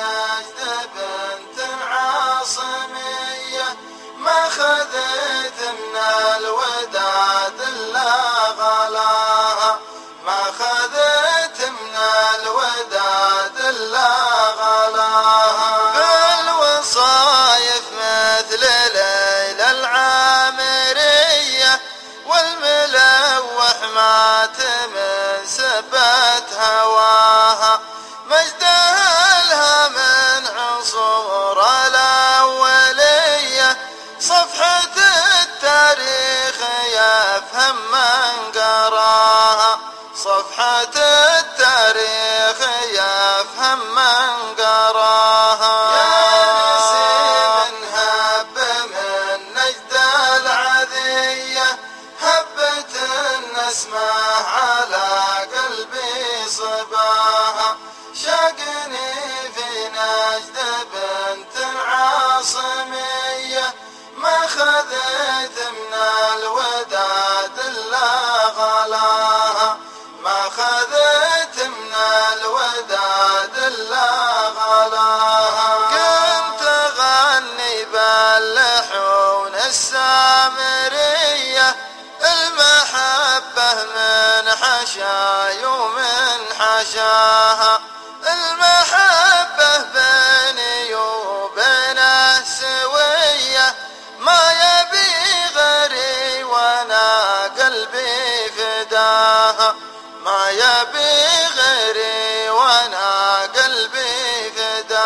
نجد بنت عاصمية، ما خذت من الوداد إلا غلاها، ما خذت من الوداد إلا غلاها. بالوصايف مثل ليلى العامرية، والملوح مات من سبت هواها، مجدها من عصور الأولية، صفحة التاريخ يفهم من قراها، صفحة التاريخ يفهم من قراها. يا نسيم هب من نجد العذية، هبت النسمة على قلبي صباها، شاقني في نجد بنت عاصمية، ما خذت من الوداد إلا غلاها، ما خذت من الوداد إلا